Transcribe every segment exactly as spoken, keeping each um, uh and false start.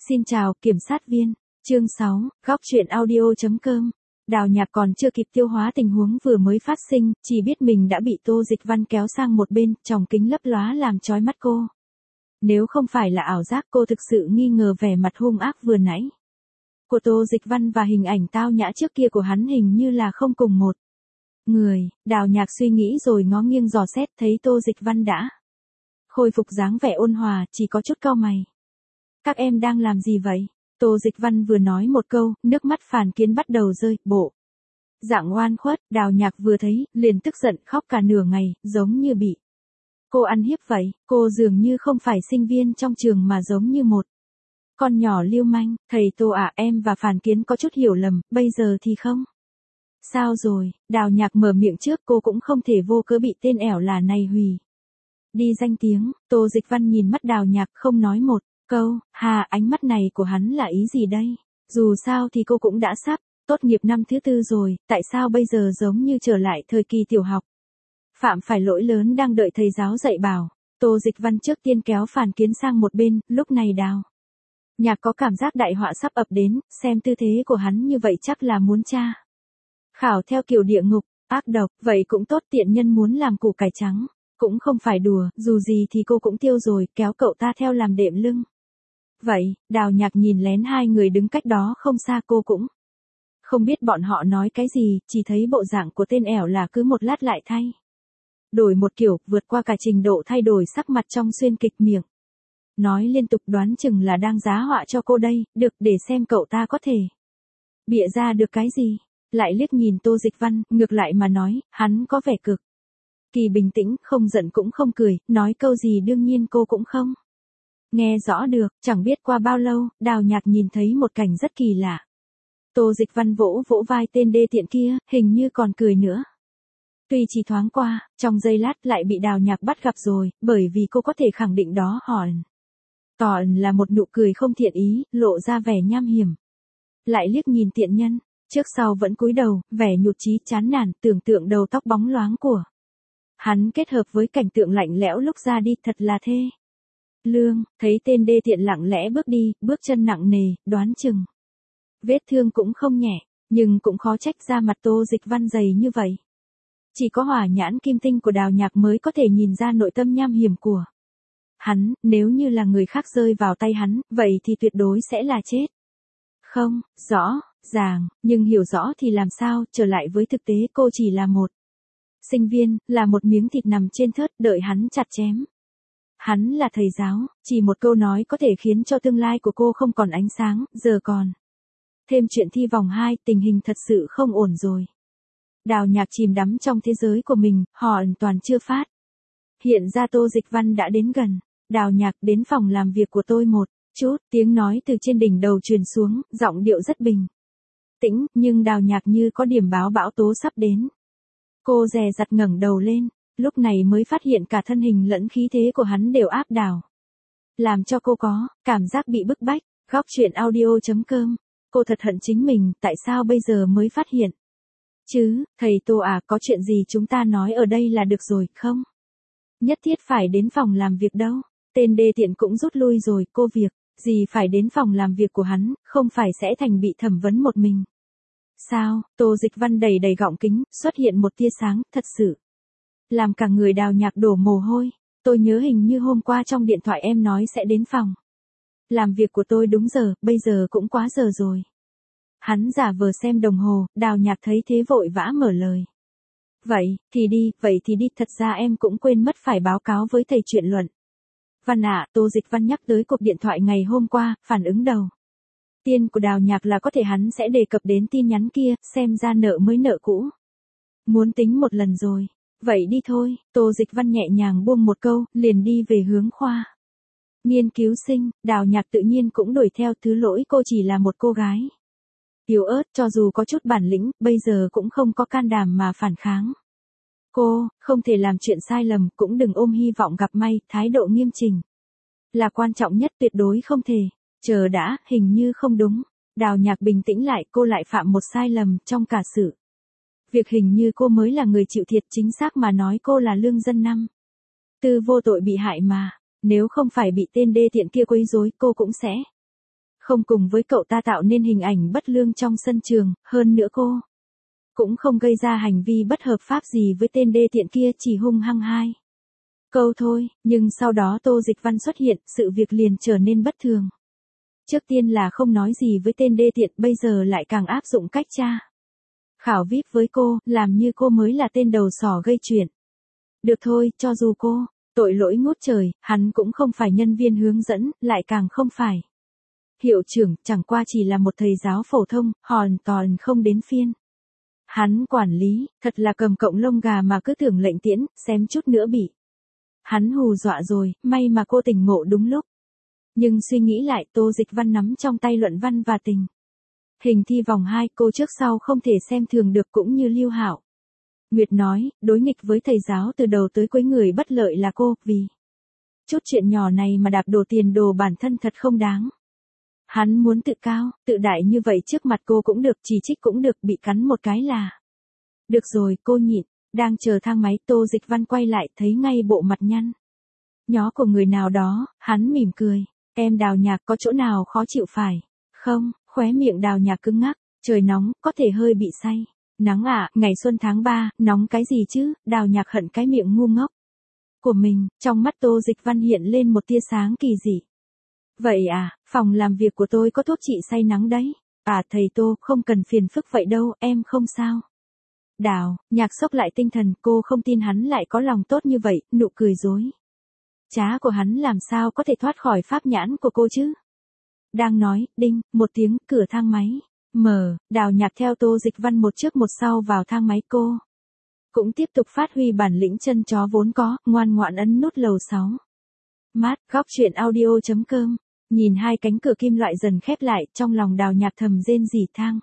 Xin chào, kiểm sát viên. Chương sáu, góc truyện audio.com. Đào Nhạc còn chưa kịp tiêu hóa tình huống vừa mới phát sinh, chỉ biết mình đã bị Tô Dịch Văn kéo sang một bên, tròng kính lấp lóa làm chói mắt cô. Nếu không phải là ảo giác, cô thực sự nghi ngờ vẻ mặt hung ác vừa nãy của Tô Dịch Văn và hình ảnh tao nhã trước kia của hắn hình như là không cùng một người. Đào Nhạc suy nghĩ rồi ngó nghiêng dò xét, thấy Tô Dịch Văn đã khôi phục dáng vẻ ôn hòa, chỉ có chút cau mày. Các em đang làm gì vậy? Tô Dịch Văn vừa nói một câu, nước mắt Phàn Kiến bắt đầu rơi, bộ dạng oan khuất. Đào Nhạc vừa thấy, liền tức giận khóc cả nửa ngày, giống như bị cô ăn hiếp vậy. Cô dường như không phải sinh viên trong trường mà giống như một con nhỏ lưu manh. Thầy Tô à, em và Phàn Kiến có chút hiểu lầm, bây giờ thì không. Sao rồi? Đào Nhạc mở miệng trước, cô cũng không thể vô cớ bị tên ẻo là này hủy đi danh tiếng. Tô Dịch Văn nhìn mắt Đào Nhạc không nói một câu. Hà, ánh mắt này của hắn là ý gì đây? Dù sao thì cô cũng đã sắp tốt nghiệp năm thứ tư rồi, tại sao bây giờ giống như trở lại thời kỳ tiểu học? Phạm phải lỗi lớn đang đợi thầy giáo dạy bảo. Tô Dịch Văn trước tiên kéo Phàn Kiến sang một bên, lúc này Đào Nhạc có cảm giác đại họa sắp ập đến, xem tư thế của hắn như vậy chắc là muốn tra khảo theo kiểu địa ngục, ác độc, vậy cũng tốt, tiện nhân muốn làm củ cải trắng. Cũng không phải đùa, dù gì thì cô cũng tiêu rồi, kéo cậu ta theo làm đệm lưng. Vậy, Đào Nhạc nhìn lén hai người đứng cách đó không xa, cô cũng không biết bọn họ nói cái gì, chỉ thấy bộ dạng của tên ẻo là cứ một lát lại thay đổi một kiểu, vượt qua cả trình độ thay đổi sắc mặt trong xuyên kịch, miệng nói liên tục, đoán chừng là đang giá họa cho cô đây, được, để xem cậu ta có thể bịa ra được cái gì. Lại liếc nhìn Tô Dịch Văn, ngược lại mà nói, hắn có vẻ cực kỳ bình tĩnh, không giận cũng không cười, nói câu gì đương nhiên cô cũng không nghe rõ được. Chẳng biết qua bao lâu, Đào Nhạc nhìn thấy một cảnh rất kỳ lạ. Tô Dịch Văn vỗ vỗ vai tên đê tiện kia, hình như còn cười nữa. Tuy chỉ thoáng qua, trong giây lát lại bị Đào Nhạc bắt gặp rồi, bởi vì cô có thể khẳng định đó hòn tòn là một nụ cười không thiện ý, lộ ra vẻ nham hiểm. Lại liếc nhìn tiện nhân, trước sau vẫn cúi đầu, vẻ nhụt chí chán nản, tưởng tượng đầu tóc bóng loáng của hắn kết hợp với cảnh tượng lạnh lẽo lúc ra đi, thật là thê lương. Thấy tên đê tiện lặng lẽ bước đi, bước chân nặng nề, đoán chừng vết thương cũng không nhẹ, nhưng cũng khó trách da mặt Tô Dịch Văn dày như vậy. Chỉ có hỏa nhãn kim tinh của Đào Nhạc mới có thể nhìn ra nội tâm nham hiểm của hắn, nếu như là người khác rơi vào tay hắn, vậy thì tuyệt đối sẽ là chết. Không, rõ ràng, nhưng hiểu rõ thì làm sao, trở lại với thực tế, cô chỉ là một sinh viên, là một miếng thịt nằm trên thớt, đợi hắn chặt chém. Hắn là thầy giáo, chỉ một câu nói có thể khiến cho tương lai của cô không còn ánh sáng, giờ còn thêm chuyện thi vòng hai, tình hình thật sự không ổn rồi. Đào Nhạc chìm đắm trong thế giới của mình, họ hoàn toàn chưa phát hiện ra Tô Dịch Văn đã đến gần. Đào Nhạc, đến phòng làm việc của tôi một chút, tiếng nói từ trên đỉnh đầu truyền xuống, giọng điệu rất bình tĩnh, nhưng Đào Nhạc như có điểm báo bão tố sắp đến. Cô dè dặt ngẩng đầu lên, lúc này mới phát hiện cả thân hình lẫn khí thế của hắn đều áp đảo, làm cho cô có cảm giác bị bức bách. Góc truyện audio.com. Cô thật hận chính mình, tại sao bây giờ mới phát hiện chứ? Thầy Tô à, có chuyện gì chúng ta nói ở đây là được rồi, không nhất thiết phải đến phòng làm việc đâu. Tên đê tiện cũng rút lui rồi, cô việc gì phải đến phòng làm việc của hắn, không phải sẽ thành bị thẩm vấn một mình sao? Tô Dịch Văn đầy đầy gọng kính, xuất hiện một tia sáng, thật sự làm cả người Đào Nhạc đổ mồ hôi. Tôi nhớ hình như hôm qua trong điện thoại em nói sẽ đến phòng làm việc của tôi đúng giờ, bây giờ cũng quá giờ rồi. Hắn giả vờ xem đồng hồ, Đào Nhạc thấy thế vội vã mở lời. Vậy, thì đi, vậy thì đi, thật ra em cũng quên mất phải báo cáo với thầy chuyện luận văn ạ. Tô Dịch Văn nhắc tới cuộc điện thoại ngày hôm qua, phản ứng đầu tiên của Đào Nhạc là có thể hắn sẽ đề cập đến tin nhắn kia, xem ra nợ mới nợ cũ muốn tính một lần rồi. Vậy đi thôi. Tô Dịch Văn nhẹ nhàng buông một câu, liền đi về hướng khoa nghiên cứu sinh. Đào Nhạc tự nhiên cũng đuổi theo, thứ lỗi cô chỉ là một cô gái yếu ớt, cho dù có chút bản lĩnh, bây giờ cũng không có can đảm mà phản kháng. Cô không thể làm chuyện sai lầm, cũng đừng ôm hy vọng gặp may, thái độ nghiêm chỉnh là quan trọng nhất, tuyệt đối không thể. Chờ đã, hình như không đúng. Đào Nhạc bình tĩnh lại, cô lại phạm một sai lầm trong cả sự việc, hình như cô mới là người chịu thiệt, chính xác mà nói cô là lương dân năm tư vô tội bị hại mà. Nếu không phải bị tên đê tiện kia quấy rối, cô cũng sẽ Không cùng với cậu ta tạo nên hình ảnh bất lương trong sân trường, hơn nữa cô cũng không gây ra hành vi bất hợp pháp gì với tên đê tiện kia, chỉ hung hăng hai câu thôi, nhưng sau đó Tô Dịch Văn xuất hiện, sự việc liền trở nên bất thường. Trước tiên là không nói gì với tên đê tiện, bây giờ lại càng áp dụng cách tra khảo víp với cô, làm như cô mới là tên đầu sỏ gây chuyện. Được thôi, cho dù cô tội lỗi ngút trời, hắn cũng không phải nhân viên hướng dẫn, lại càng không phải hiệu trưởng, chẳng qua chỉ là một thầy giáo phổ thông, hoàn toàn không đến phiên hắn quản lý, thật là cầm cộng lông gà mà cứ tưởng lệnh tiễn, xém chút nữa bị hắn hù dọa rồi, may mà cô tỉnh ngộ đúng lúc. Nhưng suy nghĩ lại, Tô Dịch Văn nắm trong tay luận văn và tình hình thi vòng hai, cô trước sau không thể xem thường được, cũng như Lưu Hạo Nguyệt nói, đối nghịch với thầy giáo từ đầu tới cuối, người bất lợi là cô, vì chút chuyện nhỏ này mà đạp đổ tiền đồ bản thân thật không đáng. Hắn muốn tự cao, tự đại như vậy trước mặt cô cũng được, chỉ trích cũng được, bị cắn một cái là được rồi, cô nhịn. Đang chờ thang máy, Tô Dịch Văn quay lại, thấy ngay bộ mặt nhăn nhó của người nào đó, hắn mỉm cười. Em Đào Nhạc, có chỗ nào khó chịu phải không? Khóe miệng Đào Nhạc cứng ngắc. Trời nóng, có thể hơi bị say. Nắng à, ngày xuân tháng ba, nóng cái gì chứ? Đào Nhạc hận cái miệng ngu ngốc của mình. Trong mắt Tô Dịch Văn hiện lên một tia sáng kỳ dị. Vậy à, phòng làm việc của tôi có thuốc trị say nắng đấy. À thầy Tô, không cần phiền phức vậy đâu, em không sao. Đào Nhạc sốc lại tinh thần, cô không tin hắn lại có lòng tốt như vậy, nụ cười dối trá của hắn làm sao có thể thoát khỏi pháp nhãn của cô chứ. Đang nói, đinh, một tiếng, cửa thang máy mở, Đào Nhạc theo Tô Dịch Văn một trước một sau vào thang máy, cô cũng tiếp tục phát huy bản lĩnh chân chó vốn có, ngoan ngoãn ấn nút lầu sáu. Mát, góc truyện audio chấm com. Nhìn hai cánh cửa kim loại dần khép lại, trong lòng Đào Nhạc thầm rên rỉ, thang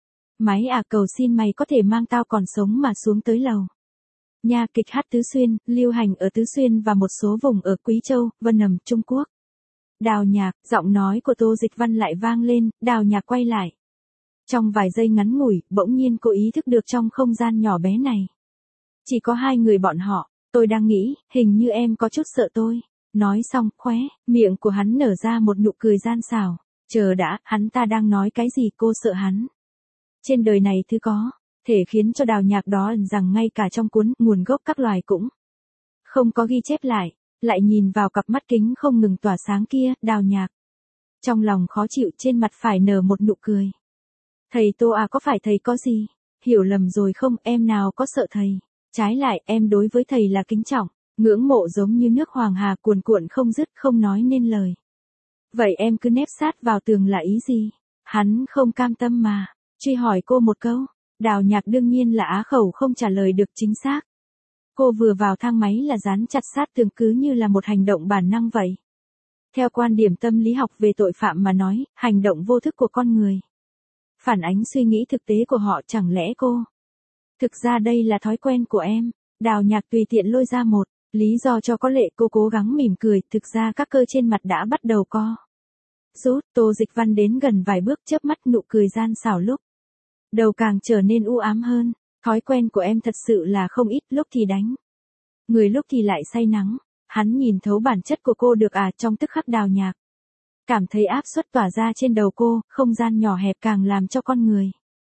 máy à, cầu xin mày có thể mang tao còn sống mà xuống tới lầu. Nha kịch hát Tứ Xuyên, lưu hành ở Tứ Xuyên và một số vùng ở Quý Châu, Vân Nằm, Trung Quốc. Đào Nhạc, giọng nói của Tô Dịch Văn lại vang lên, Đào Nhạc quay lại. Trong vài giây ngắn ngủi, bỗng nhiên cô ý thức được trong không gian nhỏ bé này chỉ có hai người bọn họ. Tôi đang nghĩ, hình như em có chút sợ tôi. Nói xong, khóe miệng của hắn nở ra một nụ cười gian xảo. Chờ đã, hắn ta đang nói cái gì? Cô sợ hắn? Trên đời này thứ có thể khiến cho Đào Nhạc đó ẩn rằng ngay cả trong cuốn nguồn gốc các loài cũng không có ghi chép lại. Lại nhìn vào cặp mắt kính không ngừng tỏa sáng kia, Đào Nhạc trong lòng khó chịu, trên mặt phải nở một nụ cười. Thầy Tô à, có phải thầy có gì hiểu lầm rồi không? Em nào có sợ thầy. Trái lại, em đối với thầy là kính trọng, ngưỡng mộ giống như nước Hoàng Hà cuồn cuộn không dứt, không nói nên lời. Vậy em cứ nép sát vào tường là ý gì? Hắn không cam tâm mà truy hỏi cô một câu. Đào Nhạc đương nhiên là á khẩu không trả lời được chính xác. Cô vừa vào thang máy là dán chặt sát tường, cứ như là một hành động bản năng vậy. Theo quan điểm tâm lý học về tội phạm mà nói, hành động vô thức của con người phản ánh suy nghĩ thực tế của họ, chẳng lẽ cô? Thực ra đây là thói quen của em. Đào Nhạc tùy tiện lôi ra một lý do cho có lệ, cô cố gắng mỉm cười, thực ra các cơ trên mặt đã bắt đầu co rút. Tô Dịch Văn đến gần vài bước, chớp mắt, nụ cười gian xảo lúc đầu càng trở nên u ám hơn. Thói quen của em thật sự là không ít, lúc thì đánh người, lúc thì lại say nắng. Hắn nhìn thấu bản chất của cô được à? Trong tức khắc Đào Nhạc cảm thấy áp suất tỏa ra trên đầu cô, không gian nhỏ hẹp càng làm cho con người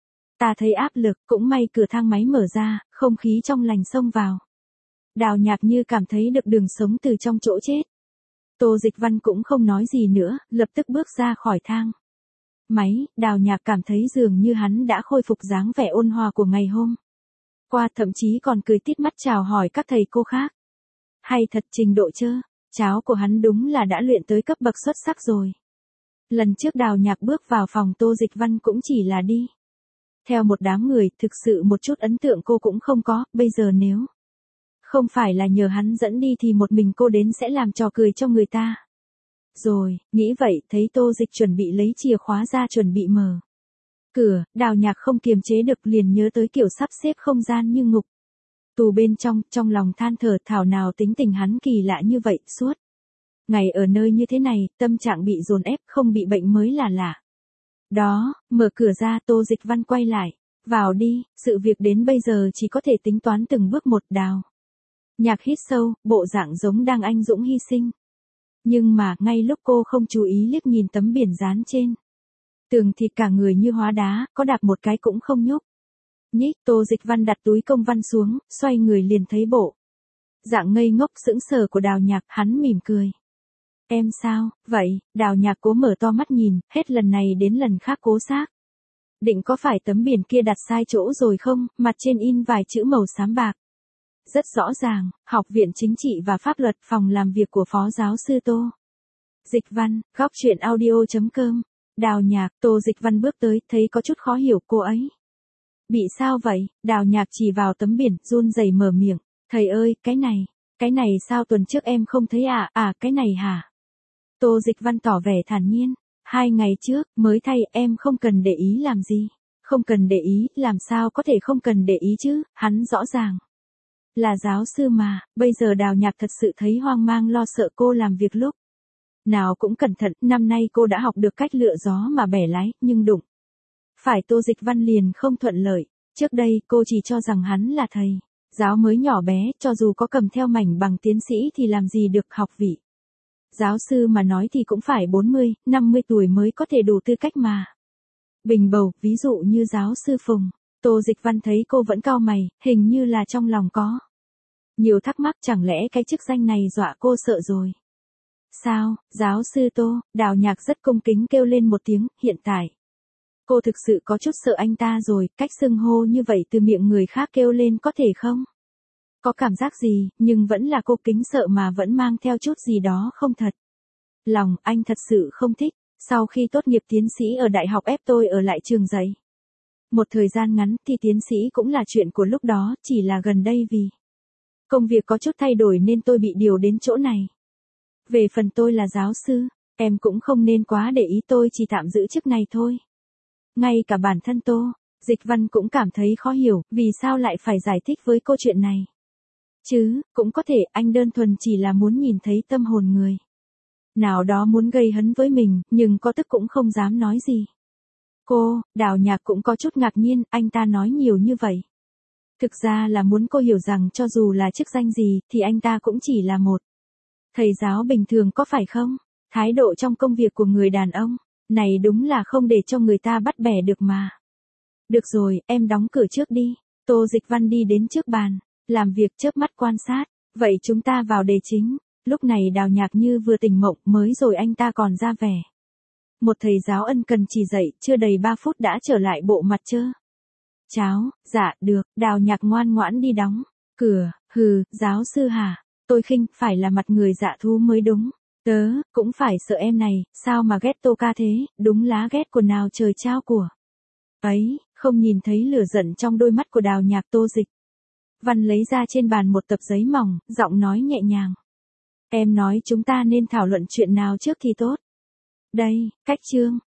ta thấy áp lực. Cũng may cửa thang máy mở ra, không khí trong lành xông vào. Đào Nhạc như cảm thấy được đường sống từ trong chỗ chết. Tô Dịch Văn cũng không nói gì nữa, lập tức bước ra khỏi thang máy. Đào Nhạc cảm thấy dường như hắn đã khôi phục dáng vẻ ôn hòa của ngày hôm qua, thậm chí còn cười tít mắt chào hỏi các thầy cô khác. Hay thật, trình độ chơ cháo của hắn đúng là đã luyện tới cấp bậc xuất sắc rồi. Lần trước Đào Nhạc bước vào phòng Tô Dịch Văn cũng chỉ là đi theo một đám người, thực sự một chút ấn tượng cô cũng không có. Bây giờ nếu không phải là nhờ hắn dẫn đi thì một mình cô đến sẽ làm trò cười cho người ta rồi. Nghĩ vậy, thấy Tô Dịch chuẩn bị lấy chìa khóa ra chuẩn bị mở cửa, Đào Nhạc không kiềm chế được, liền nhớ tới kiểu sắp xếp không gian như ngục tù bên trong, trong lòng than thở, thảo nào tính tình hắn kỳ lạ như vậy, suốt ngày ở nơi như thế này, tâm trạng bị dồn ép, không bị bệnh mới là lạ. Đó, mở cửa ra, Tô Dịch Văn quay lại, vào đi, sự việc đến bây giờ chỉ có thể tính toán từng bước một. Đào Nhạc hít sâu, bộ dạng giống đang anh dũng hy sinh. Nhưng mà, ngay lúc cô không chú ý liếc nhìn tấm biển dán trên Tường thịt cả người như hóa đá, có đạp một cái cũng không nhúc. Nhích, Tô Dịch Văn đặt túi công văn xuống, xoay người liền thấy bộ dạng ngây ngốc sững sờ của Đào Nhạc, hắn mỉm cười. Em sao, vậy? Đào Nhạc cố mở to mắt nhìn, hết lần này đến lần khác cố xác. Định có phải tấm biển kia đặt sai chỗ rồi không, mặt trên in vài chữ màu xám bạc. Rất rõ ràng, Học viện Chính trị và Pháp luật, phòng làm việc của Phó Giáo sư Tô Dịch Văn, góc truyện audio chấm com. Đào Nhạc, Tô Dịch Văn bước tới, thấy có chút khó hiểu cô ấy. Bị sao vậy? Đào Nhạc chỉ vào tấm biển, run rẩy mở miệng. Thầy ơi, cái này, cái này sao tuần trước em không thấy à, à, cái này hả? Tô Dịch Văn tỏ vẻ thản nhiên. Hai ngày trước, mới thay, em không cần để ý làm gì. Không cần để ý, làm sao có thể không cần để ý chứ, hắn rõ ràng là giáo sư mà. Bây giờ Đào Nhạc thật sự thấy hoang mang lo sợ cô làm việc lúc nào cũng cẩn thận. Năm nay cô đã học được cách lựa gió mà bẻ lái, nhưng đụng phải Tô Dịch Văn liền không thuận lợi. Trước đây cô chỉ cho rằng hắn là thầy giáo mới nhỏ bé, cho dù có cầm theo mảnh bằng tiến sĩ thì làm gì được, học vị giáo sư mà nói thì cũng phải bốn mươi, năm mươi tuổi mới có thể đủ tư cách mà bình bầu, ví dụ như giáo sư Phùng. Tô Dịch Văn thấy cô vẫn cau mày, hình như là trong lòng có nhiều thắc mắc, chẳng lẽ cái chức danh này dọa cô sợ rồi. Sao, giáo sư Tô? Đào Nhạc rất cung kính kêu lên một tiếng, hiện tại cô thực sự có chút sợ anh ta rồi, cách xưng hô như vậy từ miệng người khác kêu lên có thể không? Có cảm giác gì, nhưng vẫn là cô kính sợ mà vẫn mang theo chút gì đó không thật lòng, anh thật sự không thích. Sau khi tốt nghiệp tiến sĩ ở đại học ép tôi ở lại trường dạy một thời gian ngắn thì tiến sĩ cũng là chuyện của lúc đó, chỉ là gần đây vì công việc có chút thay đổi nên tôi bị điều đến chỗ này. Về phần tôi là giáo sư, em cũng không nên quá để ý, tôi chỉ tạm giữ chức này thôi. Ngay cả bản thân Tô Dịch Văn cũng cảm thấy khó hiểu, vì sao lại phải giải thích với cô chuyện này. Chứ, cũng có thể anh đơn thuần chỉ là muốn nhìn thấy tâm hồn người nào đó muốn gây hấn với mình, nhưng có tức cũng không dám nói gì. Cô, Đào Nhạc cũng có chút ngạc nhiên, anh ta nói nhiều như vậy. Thực ra là muốn cô hiểu rằng cho dù là chức danh gì, thì anh ta cũng chỉ là một thầy giáo bình thường, có phải không? Thái độ trong công việc của người đàn ông này đúng là không để cho người ta bắt bẻ được mà. Được rồi, em đóng cửa trước đi. Tô Dịch Văn đi đến trước bàn làm việc, chớp mắt quan sát. Vậy chúng ta vào đề chính. Lúc này Đào Nhạc như vừa tỉnh mộng, mới rồi anh ta còn ra vẻ một thầy giáo ân cần chỉ dạy, chưa đầy ba phút đã trở lại bộ mặt trơ cháo. Dạ, được. Đào Nhạc ngoan ngoãn đi đóng cửa. Hừ, giáo sư hả? Tôi khinh, phải là mặt người dạ thú mới đúng. Tớ, cũng phải sợ em này, sao mà ghét Tô ca thế, đúng lá ghét của nào trời trao của ấy. Không nhìn thấy lửa giận trong đôi mắt của Đào Nhạc. Tô Dịch Văn lấy ra trên bàn một tập giấy mỏng, giọng nói nhẹ nhàng. Em nói chúng ta nên thảo luận chuyện nào trước thì tốt. Đây, cách chương.